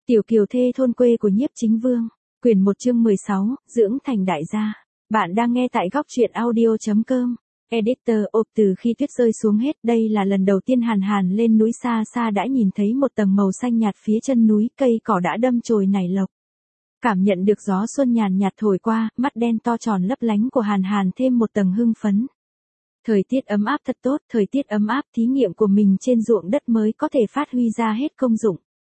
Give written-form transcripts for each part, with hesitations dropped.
Tiểu kiều thê thôn quê của Nhiếp Chính Vương, quyển 1 chương 16, dưỡng thành đại gia. Bạn đang nghe tại góc truyện audio.com. Editor. Từ khi tuyết rơi xuống hết, đây là lần đầu tiên Hàn Hàn lên núi xa xa đã nhìn thấy một tầng màu xanh nhạt phía chân núi, cây cỏ đã đâm chồi nảy lộc. Cảm nhận được gió xuân nhàn nhạt thổi qua, mắt đen to tròn lấp lánh của Hàn Hàn thêm một tầng hưng phấn. Thời tiết ấm áp thật tốt, thời tiết ấm áp, thí nghiệm của mình trên ruộng đất mới có thể phát huy ra hết công dụng.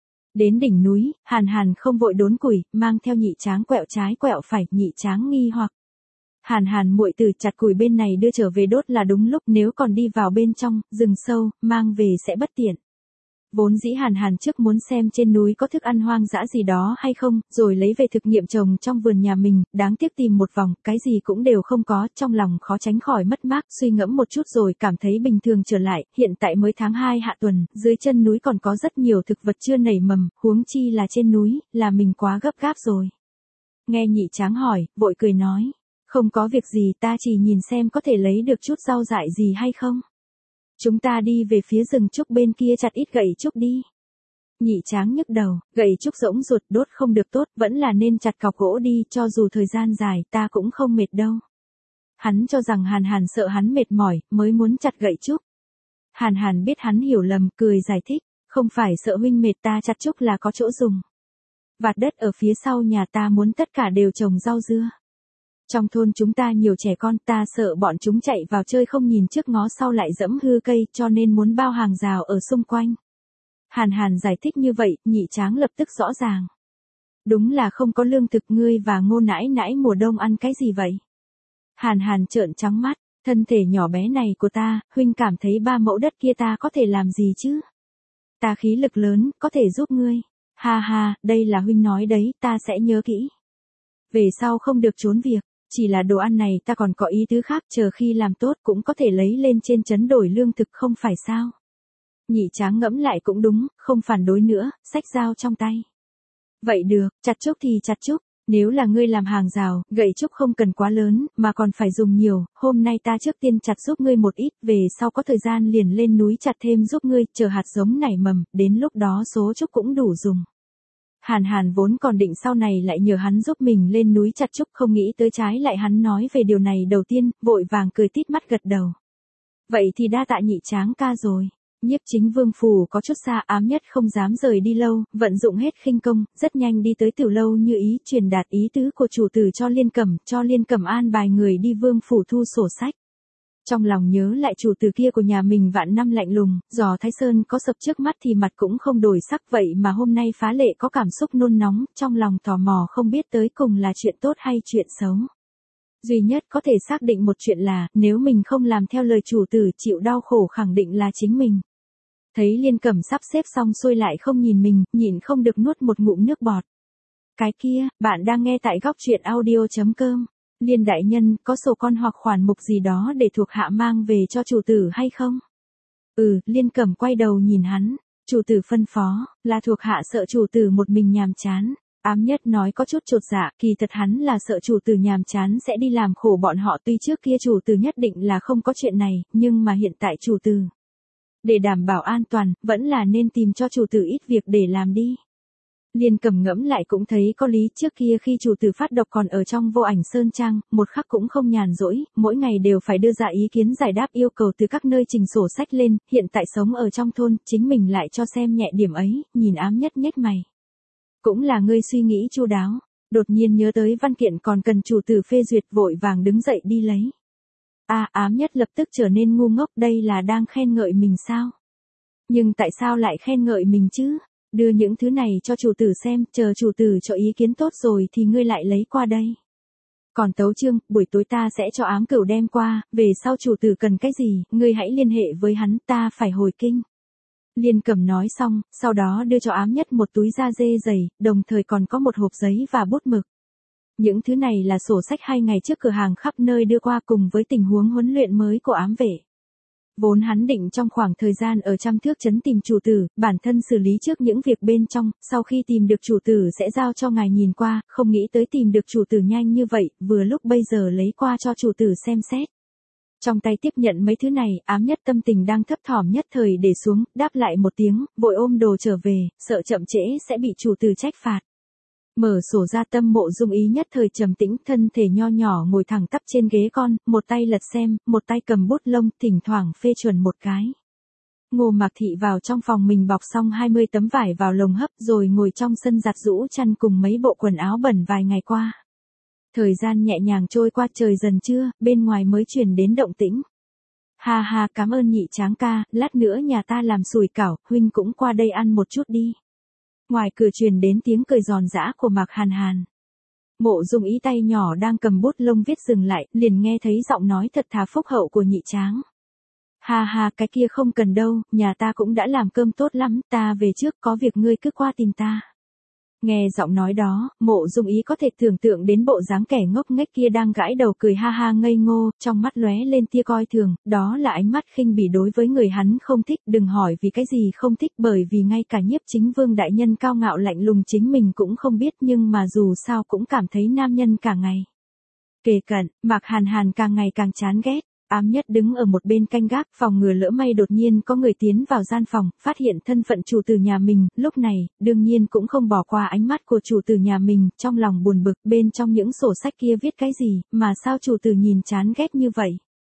Đến đỉnh núi, Hàn Hàn không vội đốn củi, mang theo Nhị Tráng quẹo trái quẹo phải. Nhị Tráng nghi hoặc: Hàn Hàn muội tử, chặt củi bên này đưa trở về đốt là đúng lúc, nếu còn đi vào bên trong rừng sâu, mang về sẽ bất tiện. Vốn dĩ Hàn Hàn trước muốn xem trên núi có thức ăn hoang dã gì đó hay không, rồi lấy về thực nghiệm trồng trong vườn nhà mình, đáng tiếc tìm một vòng, cái gì cũng đều không có, trong lòng khó tránh khỏi mất mát, suy ngẫm một chút rồi cảm thấy bình thường trở lại, hiện tại mới tháng 2 hạ tuần, dưới chân núi còn có rất nhiều thực vật chưa nảy mầm, huống chi là trên núi, là mình quá gấp gáp rồi. Nghe Nhị Tráng hỏi, vội cười nói: Không có việc gì, ta chỉ nhìn xem có thể lấy được chút rau dại gì hay không. Chúng ta đi về phía rừng trúc bên kia chặt ít gậy trúc đi. Nhị Tráng nhức đầu, gậy trúc rỗng ruột đốt không được tốt, vẫn là nên chặt cọc gỗ đi, cho dù thời gian dài ta cũng không mệt đâu. Hắn cho rằng Hàn Hàn sợ hắn mệt mỏi, mới muốn chặt gậy trúc. Hàn Hàn biết hắn hiểu lầm, cười giải thích: Không phải sợ huynh mệt, ta chặt trúc là có chỗ dùng. Vạt đất ở phía sau nhà ta muốn tất cả đều trồng rau dưa. Trong thôn chúng ta nhiều trẻ con, ta sợ bọn chúng chạy vào chơi không nhìn trước ngó sau lại dẫm hư cây, cho nên muốn bao hàng rào ở xung quanh. Hàn Hàn giải thích như vậy, Nhị Tráng lập tức rõ ràng. Đúng là không có lương thực, ngươi và Ngô nãi nãi mùa đông ăn cái gì vậy? Hàn Hàn trợn trắng mắt, thân thể nhỏ bé này của ta, huynh cảm thấy 3 mẫu đất kia ta có thể làm gì chứ? Ta khí lực lớn, có thể giúp ngươi. Ha ha, đây là huynh nói đấy, ta sẽ nhớ kỹ. Về sau không được trốn việc. Chỉ là đồ ăn này ta còn có ý tứ khác, chờ khi làm tốt cũng có thể lấy lên trên trấn đổi lương thực không phải sao. Nhị Tráng ngẫm lại cũng đúng, không phản đối nữa, xách dao trong tay. Vậy được, chặt trúc thì chặt trúc, nếu là ngươi làm hàng rào, gậy trúc không cần quá lớn, mà còn phải dùng nhiều, hôm nay ta trước tiên chặt giúp ngươi một ít, về sau có thời gian liền lên núi chặt thêm giúp ngươi, chờ hạt giống nảy mầm, đến lúc đó số trúc cũng đủ dùng. Hàn Hàn vốn còn định sau này lại nhờ hắn giúp mình lên núi chặt trúc, không nghĩ tới trái lại hắn nói về điều này đầu tiên, vội vàng cười tít mắt gật đầu. Vậy thì đa tạ Nhị Tráng ca rồi. Nhiếp Chính Vương phủ có chút xa, Ám Nhất không dám rời đi lâu, vận dụng hết khinh công, rất nhanh đi tới Tiểu lâu như ý, truyền đạt ý tứ của chủ tử cho Liên Cẩm an bài người đi Vương phủ thu sổ sách. Trong lòng nhớ lại chủ tử kia của nhà mình vạn năm lạnh lùng, giò Thái Sơn có sập trước mắt thì mặt cũng không đổi sắc, vậy mà hôm nay phá lệ có cảm xúc nôn nóng, trong lòng tò mò không biết tới cùng là chuyện tốt hay chuyện xấu. Duy nhất có thể xác định một chuyện là, nếu mình không làm theo lời chủ tử, chịu đau khổ khẳng định là chính mình. Thấy Liên Cẩm sắp xếp xong xuôi lại không nhìn mình, nhịn không được nuốt một ngụm nước bọt. Cái kia, bạn đang nghe tại góc truyện audio.com. Liên đại nhân, có sổ con hoặc khoản mục gì đó để thuộc hạ mang về cho chủ tử hay không? Liên Cẩm quay đầu nhìn hắn. Chủ tử phân phó, là thuộc hạ sợ chủ tử một mình nhàm chán. Ám Nhất nói có chút chột dạ, kỳ thật hắn là sợ chủ tử nhàm chán sẽ đi làm khổ bọn họ, tuy trước kia chủ tử nhất định là không có chuyện này, nhưng mà hiện tại chủ tử. Để đảm bảo an toàn, vẫn là nên tìm cho chủ tử ít việc để làm đi. Liên Cẩm ngẫm lại cũng thấy có lý, trước kia khi chủ tử phát độc còn ở trong Vô Ảnh Sơn Trang, một khắc cũng không nhàn rỗi, mỗi ngày đều phải đưa ra ý kiến giải đáp yêu cầu từ các nơi trình sổ sách lên, hiện tại sống ở trong thôn, chính mình lại cho xem nhẹ điểm ấy, nhìn Ám Nhất nhếch mày. Cũng là ngươi suy nghĩ chu đáo, đột nhiên nhớ tới văn kiện còn cần chủ tử phê duyệt, vội vàng đứng dậy đi lấy. Ám Nhất lập tức trở nên ngu ngốc, đây là đang khen ngợi mình sao? Nhưng tại sao lại khen ngợi mình chứ? Đưa những thứ này cho chủ tử xem, chờ chủ tử cho ý kiến tốt rồi thì ngươi lại lấy qua đây. Còn tấu chương, buổi tối ta sẽ cho Ám Cửu đem qua, về sau chủ tử cần cái gì, ngươi hãy liên hệ với hắn, ta phải hồi kinh. Liên Cẩm nói xong, sau đó đưa cho Ám Nhất một túi da dê dày, đồng thời còn có một hộp giấy và bút mực. Những thứ này là sổ sách 2 ngày trước cửa hàng khắp nơi đưa qua cùng với tình huống huấn luyện mới của ám vệ. Vốn hắn định trong khoảng thời gian ở Trăm Thước trấn tìm chủ tử, bản thân xử lý trước những việc bên trong, sau khi tìm được chủ tử sẽ giao cho ngài nhìn qua, không nghĩ tới tìm được chủ tử nhanh như vậy, vừa lúc bây giờ lấy qua cho chủ tử xem xét. Trong tay tiếp nhận mấy thứ này, Ám Nhất tâm tình đang thấp thỏm nhất thời để xuống, đáp lại một tiếng, vội ôm đồ trở về, sợ chậm trễ sẽ bị chủ tử trách phạt. Mở sổ ra, Tâm Mộ Dung Ý nhất thời trầm tĩnh, thân thể nho nhỏ ngồi thẳng tắp trên ghế con, một tay lật xem, một tay cầm bút lông, thỉnh thoảng phê chuẩn một cái. Ngô Mạc Thị vào trong phòng mình bọc xong 20 tấm vải vào lồng hấp rồi ngồi trong sân giặt rũ chăn cùng mấy bộ quần áo bẩn vài ngày qua. Thời gian nhẹ nhàng trôi qua, trời dần trưa, bên ngoài mới truyền đến động tĩnh. Ha ha, cảm ơn Nhị Tráng ca, lát nữa nhà ta làm sủi cảo, huynh cũng qua đây ăn một chút đi. Ngoài cửa truyền đến tiếng cười giòn giã của Mạc Hàn Hàn. Mộ Dung Ý tay nhỏ đang cầm bút lông viết dừng lại, liền nghe thấy giọng nói thật thà phúc hậu của Nhị Tráng. Ha ha, cái kia không cần đâu, nhà ta cũng đã làm cơm tốt lắm, ta về trước, có việc ngươi cứ qua tìm ta. Nghe giọng nói đó, Mộ Dung Ý có thể tưởng tượng đến bộ dáng kẻ ngốc nghếch kia đang gãi đầu cười ha ha ngây ngô, trong mắt lóe lên tia coi thường, đó là ánh mắt khinh bỉ đối với người hắn không thích, đừng hỏi vì cái gì không thích, bởi vì ngay cả Nhiếp Chính Vương đại nhân cao ngạo lạnh lùng chính mình cũng không biết, nhưng mà dù sao cũng cảm thấy nam nhân cả ngày kề cận, Mạc Hàn Hàn càng ngày càng chán ghét. Ám Nhất đứng ở một bên canh gác, phòng ngừa lỡ may đột nhiên có người tiến vào gian phòng, phát hiện thân phận chủ tử nhà mình, lúc này, đương nhiên cũng không bỏ qua ánh mắt của chủ tử nhà mình, trong lòng buồn bực, bên trong những sổ sách kia viết cái gì, mà sao chủ tử nhìn chán ghét như vậy.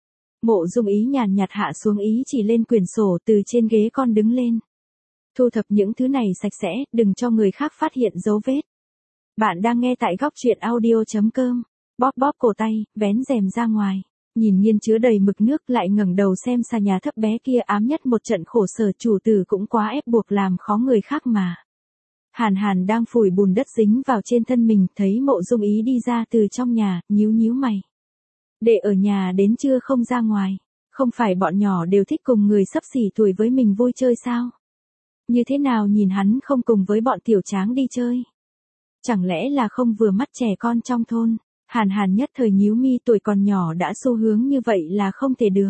Mộ Dung Ý nhàn nhạt hạ xuống ý chỉ lên quyển sổ, từ trên ghế con đứng lên. Thu thập những thứ này sạch sẽ, đừng cho người khác phát hiện dấu vết. Bạn đang nghe tại góc truyện audio.com, bóp bóp cổ tay, vén rèm ra ngoài. Nhìn nghiên chứa đầy mực nước lại ngẩng đầu xem xà nhà thấp bé kia, Ám Nhất một trận khổ sở, chủ tử cũng quá ép buộc làm khó người khác mà. Hàn Hàn đang phủi bùn đất dính vào trên thân mình, thấy Mộ Dung Ý đi ra từ trong nhà, nhíu nhíu mày. Đệ ở nhà đến trưa không ra ngoài, không phải bọn nhỏ đều thích cùng người xấp xỉ tuổi với mình vui chơi sao? Như thế nào nhìn hắn không cùng với bọn tiểu tráng đi chơi? Chẳng lẽ là không vừa mắt trẻ con trong thôn? Hàn Hàn nhất thời nhíu mi, tuổi còn nhỏ đã xu hướng như vậy là không thể được.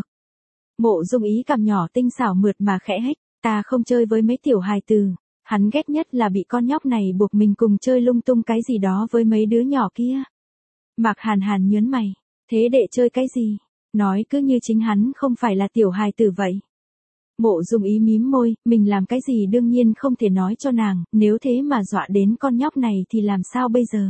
Mộ Dung Ý cằm nhỏ tinh xảo mượt mà khẽ hếch, ta không chơi với mấy tiểu hài tử, hắn ghét nhất là bị con nhóc này buộc mình cùng chơi lung tung cái gì đó với mấy đứa nhỏ kia. Mạc Hàn Hàn nhớn mày, thế đệ chơi cái gì? Nói cứ như chính hắn không phải là tiểu hài tử vậy. Mộ Dung Ý mím môi, mình làm cái gì đương nhiên không thể nói cho nàng, nếu thế mà dọa đến con nhóc này thì làm sao bây giờ?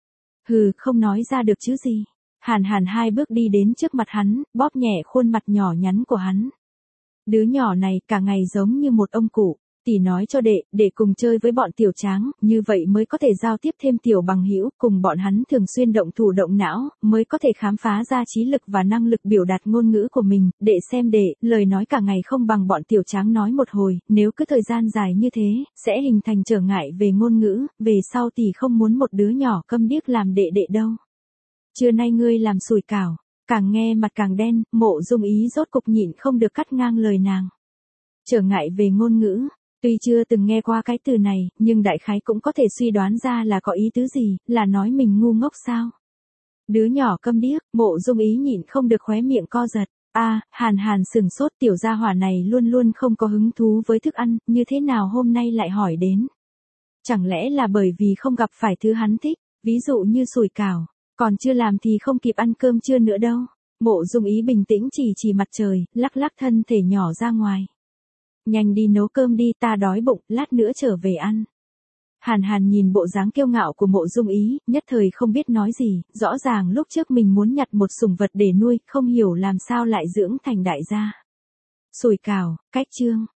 Hừ, không nói ra được chứ gì. Hàn Hàn hai bước đi đến trước mặt hắn, bóp nhẹ khuôn mặt nhỏ nhắn của hắn. Đứa nhỏ này cả ngày giống như một ông cụ, tỷ nói cho đệ cùng chơi với bọn tiểu tráng, như vậy mới có thể giao tiếp thêm tiểu bằng hữu, cùng bọn hắn thường xuyên động thủ động não, mới có thể khám phá ra trí lực và năng lực biểu đạt ngôn ngữ của mình, đệ xem lời nói cả ngày không bằng bọn tiểu tráng nói một hồi, nếu cứ thời gian dài như thế, sẽ hình thành trở ngại về ngôn ngữ, về sau tỷ không muốn một đứa nhỏ câm điếc làm đệ đâu. Trưa nay ngươi làm sủi cảo, càng nghe mặt càng đen, Mộ Dung Ý rốt cục nhịn không được cắt ngang lời nàng. Trở ngại về ngôn ngữ. Tuy chưa từng nghe qua cái từ này, nhưng đại khái cũng có thể suy đoán ra là có ý tứ gì, là nói mình ngu ngốc sao? Đứa nhỏ câm điếc, Mộ Dung Ý nhịn không được khóe miệng co giật. Hàn Hàn sừng sốt, tiểu gia hỏa này luôn luôn không có hứng thú với thức ăn, như thế nào hôm nay lại hỏi đến? Chẳng lẽ là bởi vì không gặp phải thứ hắn thích, ví dụ như sủi cảo, còn chưa làm thì không kịp ăn cơm trưa nữa đâu. Mộ Dung Ý bình tĩnh chỉ mặt trời, lắc lắc thân thể nhỏ ra ngoài. Nhanh đi nấu cơm đi, ta đói bụng, lát nữa trở về ăn. Hàn Hàn nhìn bộ dáng kiêu ngạo của Mộ Dung Ý, nhất thời không biết nói gì, rõ ràng lúc trước mình muốn nhặt một sủng vật để nuôi, không hiểu làm sao lại dưỡng thành đại gia. Sủi cảo, cách chương.